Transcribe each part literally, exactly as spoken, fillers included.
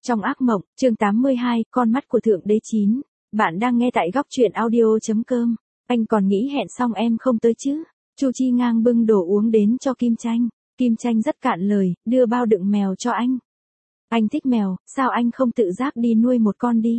Trong ác mộng, chương tám mươi hai, con mắt của Thượng Đế chín. Bạn đang nghe tại góc truyện audio.com. Anh còn nghĩ hẹn xong em không tới chứ? Chu Chi Ngang bưng đồ uống đến cho Kim Tranh. Kim Tranh rất cạn lời, đưa bao đựng mèo cho anh. Anh thích mèo, sao anh không tự giác đi nuôi một con đi?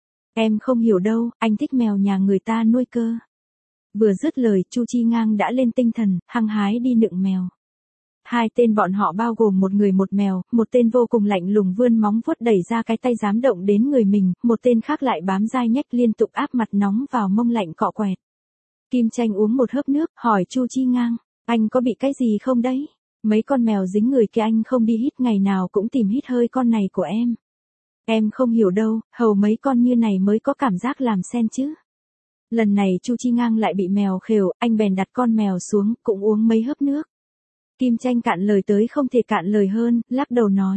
Em không hiểu đâu, anh thích mèo nhà người ta nuôi cơ. Vừa dứt lời, Chu Chi Ngang đã lên tinh thần, hăng hái đi nựng mèo. Hai tên bọn họ bao gồm một người một mèo, một tên vô cùng lạnh lùng vươn móng vuốt đẩy ra cái tay dám động đến người mình, một tên khác lại bám dai nhách liên tục áp mặt nóng vào mông lạnh cọ quẹt. Kim Tranh uống một hớp nước, hỏi Chu Chi Ngang, anh có bị cái gì không đấy? Mấy con mèo dính người kia anh không đi hít ngày nào cũng tìm hít hơi con này của em. Em không hiểu đâu, hầu mấy con như này mới có cảm giác làm sen chứ. Lần này Chu Chi Ngang lại bị mèo khều, anh bèn đặt con mèo xuống, cũng uống mấy hớp nước. Kim Tranh cạn lời tới không thể cạn lời hơn, lắc đầu nói.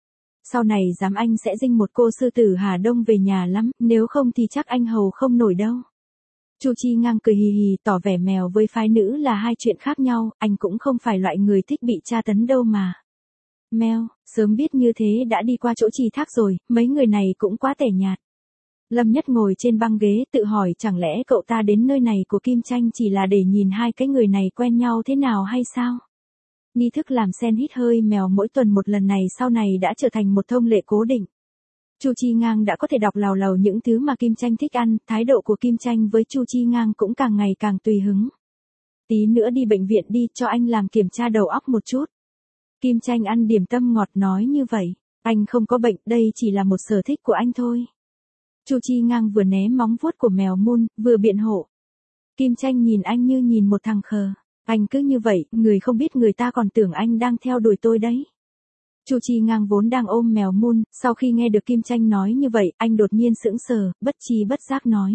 Sau này dám anh sẽ dinh một cô sư tử Hà Đông về nhà lắm, nếu không thì chắc anh hầu không nổi đâu. Chu Chi Ngang cười hì hì tỏ vẻ mèo với phái nữ là hai chuyện khác nhau, anh cũng không phải loại người thích bị tra tấn đâu mà. Mèo, sớm biết như thế đã đi qua chỗ Trì Thác rồi, mấy người này cũng quá tẻ nhạt. Lâm Nhất ngồi trên băng ghế tự hỏi chẳng lẽ cậu ta đến nơi này của Kim Tranh chỉ là để nhìn hai cái người này quen nhau thế nào hay sao? Nghi thức làm sen hít hơi mèo mỗi tuần một lần này sau này đã trở thành một thông lệ cố định. Chu Chi Ngang đã có thể đọc lào lào những thứ mà Kim Tranh thích ăn, thái độ của Kim Tranh với Chu Chi Ngang cũng càng ngày càng tùy hứng. Tí nữa đi bệnh viện đi cho anh làm kiểm tra đầu óc một chút. Kim Tranh ăn điểm tâm ngọt nói như vậy, anh không có bệnh, đây chỉ là một sở thích của anh thôi. Chu Chi Ngang vừa né móng vuốt của mèo mun, vừa biện hộ. Kim Tranh nhìn anh như nhìn một thằng khờ. Anh cứ như vậy, người không biết người ta còn tưởng anh đang theo đuổi tôi đấy. Chu Chi Ngang vốn đang ôm mèo mun, sau khi nghe được Kim Tranh nói như vậy, anh đột nhiên sững sờ, bất tri bất giác nói.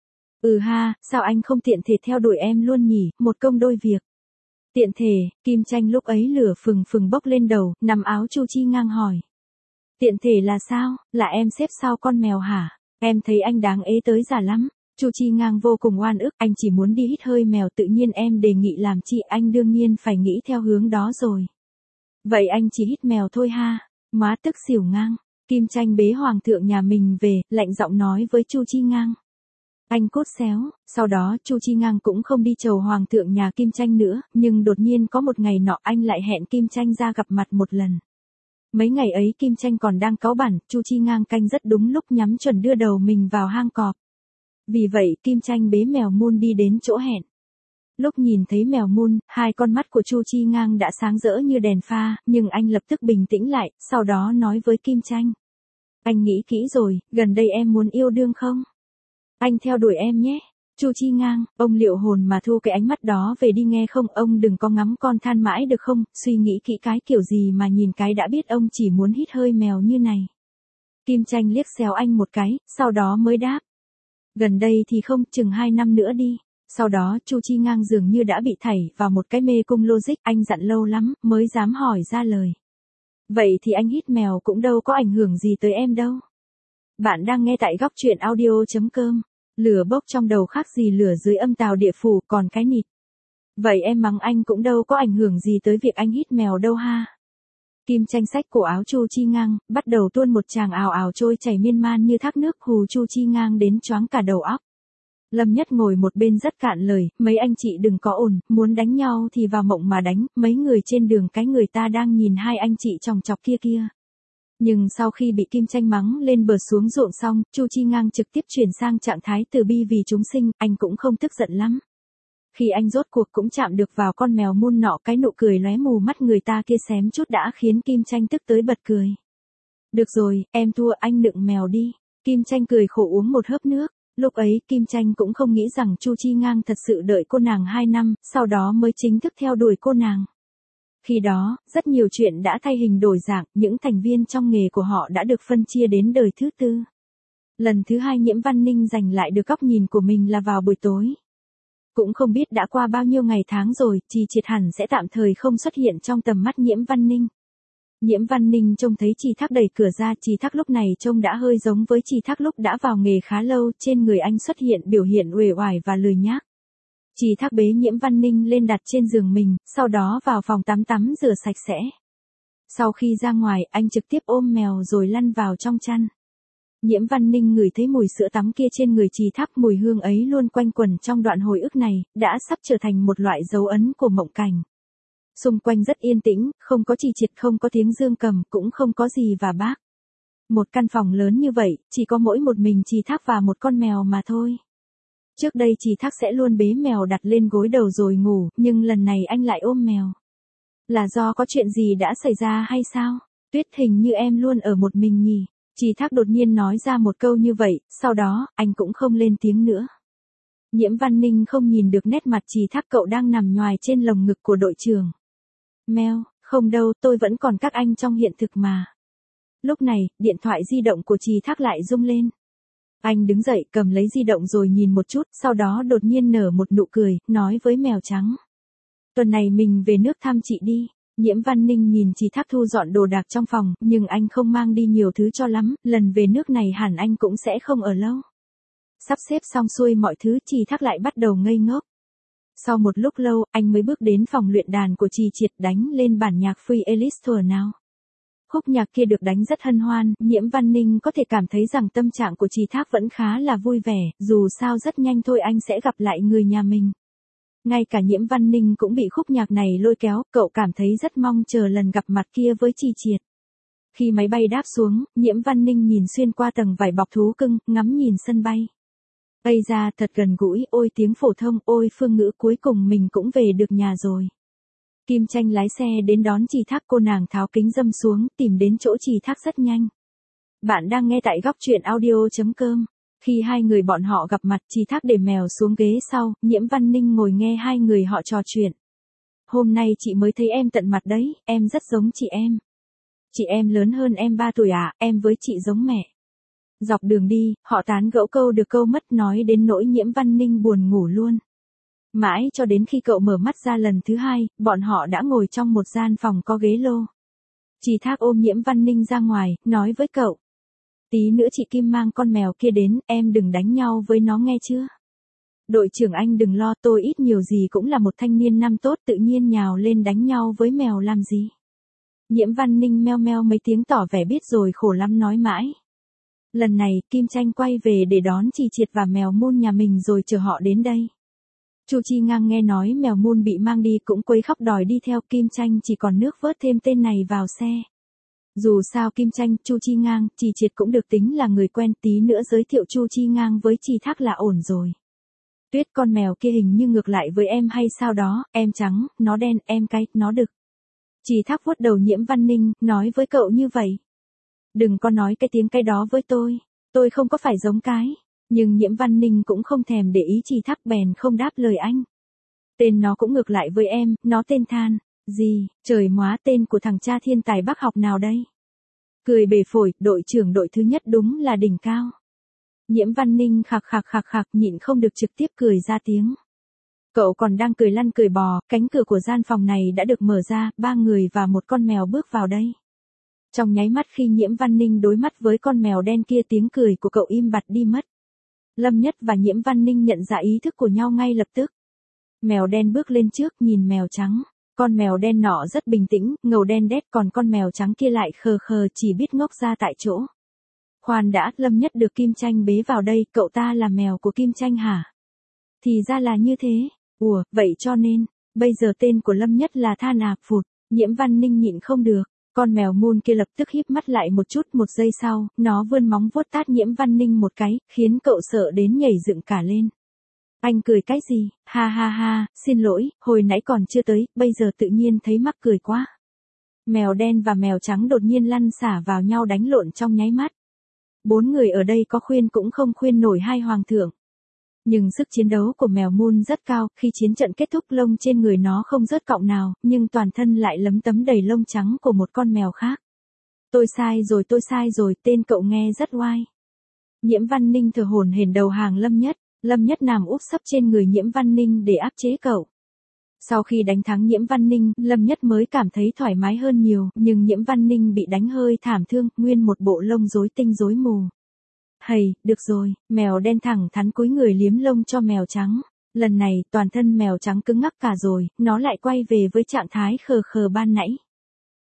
Ừ ha, sao anh không tiện thể theo đuổi em luôn nhỉ, một công đôi việc. Tiện thể, Kim Tranh lúc ấy lửa phừng phừng bốc lên đầu, nằm áo Chu Chi Ngang hỏi. Tiện thể là sao, là em xếp sau con mèo hả? Em thấy anh đáng ế tới giả lắm. Chu Chi Ngang vô cùng oan ức, anh chỉ muốn đi hít hơi mèo tự nhiên em đề nghị làm chị anh đương nhiên phải nghĩ theo hướng đó rồi. Vậy anh chỉ hít mèo thôi ha, má tức xỉu ngang. Kim Tranh bế hoàng thượng nhà mình về, lạnh giọng nói với Chu Chi Ngang. Anh cốt xéo, sau đó Chu Chi Ngang cũng không đi chầu hoàng thượng nhà Kim Tranh nữa, nhưng đột nhiên có một ngày nọ anh lại hẹn Kim Tranh ra gặp mặt một lần. Mấy ngày ấy Kim Tranh còn đang cáu bẳn, Chu Chi Ngang canh rất đúng lúc nhắm chuẩn đưa đầu mình vào hang cọp. Vì vậy, Kim Tranh bế mèo mun đi đến chỗ hẹn. Lúc nhìn thấy mèo mun, hai con mắt của Chu Chi Ngang đã sáng rỡ như đèn pha, nhưng anh lập tức bình tĩnh lại, sau đó nói với Kim Tranh. Anh nghĩ kỹ rồi, gần đây em muốn yêu đương không? Anh theo đuổi em nhé. Chu Chi Ngang, ông liệu hồn mà thu cái ánh mắt đó về đi nghe không, ông đừng có ngắm con than mãi được không, suy nghĩ kỹ cái kiểu gì mà nhìn cái đã biết ông chỉ muốn hít hơi mèo như này. Kim Tranh liếc xéo anh một cái, sau đó mới đáp. Gần đây thì không, chừng hai năm nữa đi. Sau đó Chu Chi Ngang dường như đã bị thảy vào một cái mê cung logic, anh dặn lâu lắm mới dám hỏi ra lời. Vậy thì anh hít mèo cũng đâu có ảnh hưởng gì tới em đâu. Bạn đang nghe tại góc truyện audio.com. Lửa bốc trong đầu khác gì lửa dưới âm tào địa phủ còn cái nịt. Vậy em mắng anh cũng đâu có ảnh hưởng gì tới việc anh hít mèo đâu ha. Kim Tranh xách cổ áo Chu Chi Ngang, bắt đầu tuôn một tràng ào ào trôi chảy miên man như thác nước hù Chu Chi Ngang đến choáng cả đầu óc. Lâm Nhất ngồi một bên rất cạn lời, mấy anh chị đừng có ồn, muốn đánh nhau thì vào mộng mà đánh, mấy người trên đường cái người ta đang nhìn hai anh chị chòng chọc kia kia. Nhưng sau khi bị Kim Tranh mắng lên bờ xuống ruộng xong, Chu Chi Ngang trực tiếp chuyển sang trạng thái từ bi vì chúng sinh, anh cũng không tức giận lắm. Khi anh rốt cuộc cũng chạm được vào con mèo mun nọ, cái nụ cười lóe mù mắt người ta kia xém chút đã khiến Kim Tranh tức tới bật cười. Được rồi, em thua, anh nựng mèo đi. Kim Tranh cười khổ uống một hớp nước. Lúc ấy Kim Tranh cũng không nghĩ rằng Chu Chi Ngang thật sự đợi cô nàng hai năm, sau đó mới chính thức theo đuổi cô nàng. Khi đó, rất nhiều chuyện đã thay hình đổi dạng, những thành viên trong nghề của họ đã được phân chia đến đời thứ tư. Lần thứ hai Nhiễm Văn Ninh giành lại được góc nhìn của mình là vào buổi tối. Cũng không biết đã qua bao nhiêu ngày tháng rồi, Trì Triệt hẳn sẽ tạm thời không xuất hiện trong tầm mắt Nhiễm Văn Ninh. Nhiễm Văn Ninh trông thấy Trì Thác đẩy cửa ra, Trì Thác lúc này trông đã hơi giống với Trì Thác lúc đã vào nghề khá lâu, trên người anh xuất hiện biểu hiện uể oải và lười nhác. Trì Thác bế Nhiễm Văn Ninh lên đặt trên giường mình, sau đó vào phòng tắm tắm rửa sạch sẽ. Sau khi ra ngoài, anh trực tiếp ôm mèo rồi lăn vào trong chăn. Nhiễm Văn Ninh ngửi thấy mùi sữa tắm kia trên người Trì Thác, mùi hương ấy luôn quanh quẩn trong đoạn hồi ức này, đã sắp trở thành một loại dấu ấn của mộng cảnh. Xung quanh rất yên tĩnh, không có Trì Triệt, không có tiếng dương cầm, cũng không có gì và bác. Một căn phòng lớn như vậy, chỉ có mỗi một mình Trì Thác và một con mèo mà thôi. Trước đây Trì Thác sẽ luôn bế mèo đặt lên gối đầu rồi ngủ, nhưng lần này anh lại ôm mèo. Là do có chuyện gì đã xảy ra hay sao? Tuyết, hình như em luôn ở một mình nhỉ? Trì Thác đột nhiên nói ra một câu như vậy, sau đó, anh cũng không lên tiếng nữa. Nhiễm Văn Ninh không nhìn được nét mặt Trì Thác, cậu đang nằm nhoài trên lồng ngực của đội trưởng. Mèo, không đâu, tôi vẫn còn các anh trong hiện thực mà. Lúc này, điện thoại di động của Trì Thác lại rung lên. Anh đứng dậy, cầm lấy di động rồi nhìn một chút, sau đó đột nhiên nở một nụ cười, nói với mèo trắng. Tuần này mình về nước thăm chị đi. Nhiễm Văn Ninh nhìn Trì Thác thu dọn đồ đạc trong phòng, nhưng anh không mang đi nhiều thứ cho lắm, lần về nước này hẳn anh cũng sẽ không ở lâu. Sắp xếp xong xuôi mọi thứ, Trì Thác lại bắt đầu ngây ngốc. Sau một lúc lâu, anh mới bước đến phòng luyện đàn của Trì Triệt, đánh lên bản nhạc Free Alice Tour nào. Khúc nhạc kia được đánh rất hân hoan, Nhiễm Văn Ninh có thể cảm thấy rằng tâm trạng của Trì Thác vẫn khá là vui vẻ, dù sao rất nhanh thôi anh sẽ gặp lại người nhà mình. Ngay cả Nhiễm Văn Ninh cũng bị khúc nhạc này lôi kéo, cậu cảm thấy rất mong chờ lần gặp mặt kia với Trì Triệt. Khi máy bay đáp xuống, Nhiễm Văn Ninh nhìn xuyên qua tầng vải bọc thú cưng, ngắm nhìn sân bay. Ây da, thật gần gũi, ôi tiếng phổ thông, ôi phương ngữ, cuối cùng mình cũng về được nhà rồi. Kim Tranh lái xe đến đón Trì Thác, cô nàng tháo kính râm xuống, tìm đến chỗ Trì Thác rất nhanh. Bạn đang nghe tại góc truyện audio chấm com. Khi hai người bọn họ gặp mặt, Trì Thác để mèo xuống ghế sau, Nhiễm Văn Ninh ngồi nghe hai người họ trò chuyện. Hôm nay chị mới thấy em tận mặt đấy, em rất giống chị em. Chị em lớn hơn em ba tuổi à, em với chị giống mẹ. Dọc đường đi, họ tán gẫu câu được câu mất, nói đến nỗi Nhiễm Văn Ninh buồn ngủ luôn. Mãi cho đến khi cậu mở mắt ra lần thứ hai, bọn họ đã ngồi trong một gian phòng có ghế lô. Trì Thác ôm Nhiễm Văn Ninh ra ngoài, nói với cậu. Tí nữa chị Kim mang con mèo kia đến, em đừng đánh nhau với nó nghe chưa? Đội trưởng anh đừng lo, tôi ít nhiều gì cũng là một thanh niên năm tốt, tự nhiên nhào lên đánh nhau với mèo làm gì? Nhiễm Văn Ninh meo meo mấy tiếng tỏ vẻ biết rồi, khổ lắm nói mãi. Lần này, Kim Tranh quay về để đón Trì Triệt và mèo Moon nhà mình rồi chờ họ đến đây. Chu Chi Ngang nghe nói mèo Moon bị mang đi cũng quấy khóc đòi đi theo, Kim Tranh chỉ còn nước vớt thêm tên này vào xe. Dù sao Kim Tranh, Chu Chi Ngang, Trì Triệt cũng được tính là người quen, tí nữa giới thiệu Chu Chi Ngang với Trì Thác là ổn rồi. Tuyết, con mèo kia hình như ngược lại với em hay sao đó, em trắng, nó đen, em cái, nó đực. Trì Thác vuốt đầu Nhiễm Văn Ninh, nói với cậu như vậy. Đừng có nói cái tiếng cái đó với tôi, tôi không có phải giống cái. Nhưng Nhiễm Văn Ninh cũng không thèm để ý Trì Thác, bèn không đáp lời anh. Tên nó cũng ngược lại với em, nó tên Than. Gì, trời móa, tên của thằng cha thiên tài bác học nào đây? Cười bể phổi, đội trưởng đội thứ nhất đúng là đỉnh cao. Nhiễm Văn Ninh khạc khạc khạc khạc nhịn không được trực tiếp cười ra tiếng. Cậu còn đang cười lăn cười bò, cánh cửa của gian phòng này đã được mở ra, ba người và một con mèo bước vào đây. Trong nháy mắt khi Nhiễm Văn Ninh đối mắt với con mèo đen kia, tiếng cười của cậu im bặt đi mất. Lâm Nhất và Nhiễm Văn Ninh nhận ra ý thức của nhau ngay lập tức. Mèo đen bước lên trước, nhìn mèo trắng. Con mèo đen nọ rất bình tĩnh, ngầu đen đét, còn con mèo trắng kia lại khờ khờ, chỉ biết ngốc ra tại chỗ. Khoan đã, Lâm Nhất được Kim Tranh bế vào đây, cậu ta là mèo của Kim Tranh hả? Thì ra là như thế. Ủa, vậy cho nên, bây giờ tên của Lâm Nhất là Than à? Phụt, Nhiễm Văn Ninh nhịn không được. Con mèo Moon kia lập tức híp mắt lại một chút, một giây sau, nó vươn móng vuốt tát Nhiễm Văn Ninh một cái, khiến cậu sợ đến nhảy dựng cả lên. Anh cười cái gì? Ha ha ha, xin lỗi, hồi nãy còn chưa tới, bây giờ tự nhiên thấy mắc cười quá. Mèo đen và mèo trắng đột nhiên lăn xả vào nhau đánh lộn trong nháy mắt. Bốn người ở đây có khuyên cũng không khuyên nổi hai hoàng thượng. Nhưng sức chiến đấu của mèo Moon rất cao, khi chiến trận kết thúc lông trên người nó không rớt cọng nào, nhưng toàn thân lại lấm tấm đầy lông trắng của một con mèo khác. Tôi sai rồi, tôi sai rồi, tên cậu nghe rất oai. Nhiễm Văn Ninh thở hổn hển đầu hàng Lâm Nhất. Lâm Nhất nằm úp sấp trên người Nhiễm Văn Ninh để áp chế cậu. Sau khi đánh thắng Nhiễm Văn Ninh, Lâm Nhất mới cảm thấy thoải mái hơn nhiều, nhưng Nhiễm Văn Ninh bị đánh hơi thảm thương, nguyên một bộ lông rối tinh rối mù. Hầy, được rồi, mèo đen thẳng thắn cúi người liếm lông cho mèo trắng. Lần này, toàn thân mèo trắng cứng ngắc cả rồi, nó lại quay về với trạng thái khờ khờ ban nãy.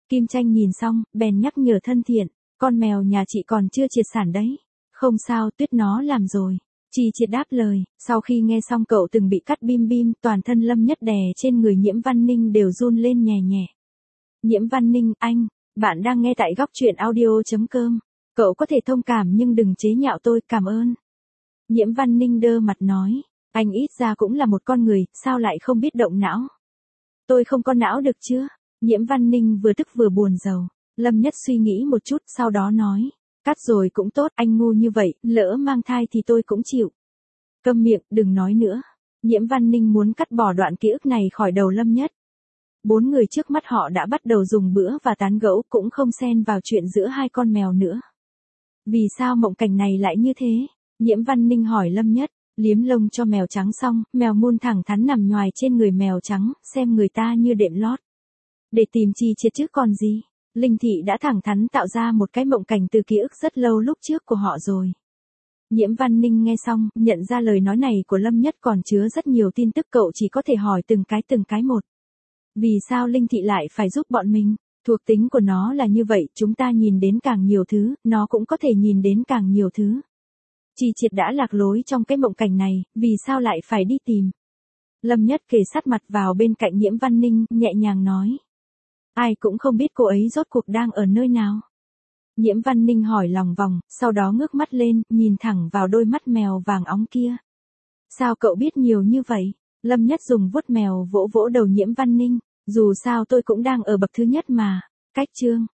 Kim Tranh nhìn xong, bèn nhắc nhở thân thiện, con mèo nhà chị còn chưa triệt sản đấy. Không sao, Tuyết nó làm rồi. Chi Triệt đáp lời, sau khi nghe xong cậu từng bị cắt bim bim, toàn thân Lâm Nhất đè trên người Nhiễm Văn Ninh đều run lên nhẹ nhẹ. Nhiễm Văn Ninh, anh, bạn đang nghe tại góc truyện audio.com. Cậu có thể thông cảm nhưng đừng chế nhạo tôi, cảm ơn. Nhiễm Văn Ninh đơ mặt nói, anh ít ra cũng là một con người, sao lại không biết động não? Tôi không có não được chưa? Nhiễm Văn Ninh vừa tức vừa buồn rầu. Lâm Nhất suy nghĩ một chút, sau đó nói, cắt rồi cũng tốt, anh ngu như vậy, lỡ mang thai thì tôi cũng chịu. Câm miệng, đừng nói nữa. Nhiễm Văn Ninh muốn cắt bỏ đoạn ký ức này khỏi đầu Lâm Nhất. Bốn người trước mắt họ đã bắt đầu dùng bữa và tán gẫu, cũng không xen vào chuyện giữa hai con mèo nữa. Vì sao mộng cảnh này lại như thế? Nhiễm Văn Ninh hỏi Lâm Nhất. Liếm lông cho mèo trắng xong, mèo Moon thẳng thắn nằm nhoài trên người mèo trắng, xem người ta như đệm lót. Để tìm Chi Triệt chứ còn gì. Linh Thị đã thẳng thắn tạo ra một cái mộng cảnh từ ký ức rất lâu lúc trước của họ rồi. Nhiễm Văn Ninh nghe xong, nhận ra lời nói này của Lâm Nhất còn chứa rất nhiều tin tức, cậu chỉ có thể hỏi từng cái từng cái một. Vì sao Linh Thị lại phải giúp bọn mình? Thuộc tính của nó là như vậy, chúng ta nhìn đến càng nhiều thứ, nó cũng có thể nhìn đến càng nhiều thứ. Chi Triệt đã lạc lối trong cái mộng cảnh này, vì sao lại phải đi tìm? Lâm Nhất kề sát mặt vào bên cạnh Nhiễm Văn Ninh, nhẹ nhàng nói. Ai cũng không biết cô ấy rốt cuộc đang ở nơi nào. Nhiễm Văn Ninh hỏi lòng vòng, sau đó ngước mắt lên, nhìn thẳng vào đôi mắt mèo vàng óng kia. Sao cậu biết nhiều như vậy? Lâm Nhất dùng vuốt mèo vỗ vỗ đầu Nhiễm Văn Ninh. Dù sao tôi cũng đang ở bậc thứ nhất mà. Cách chương.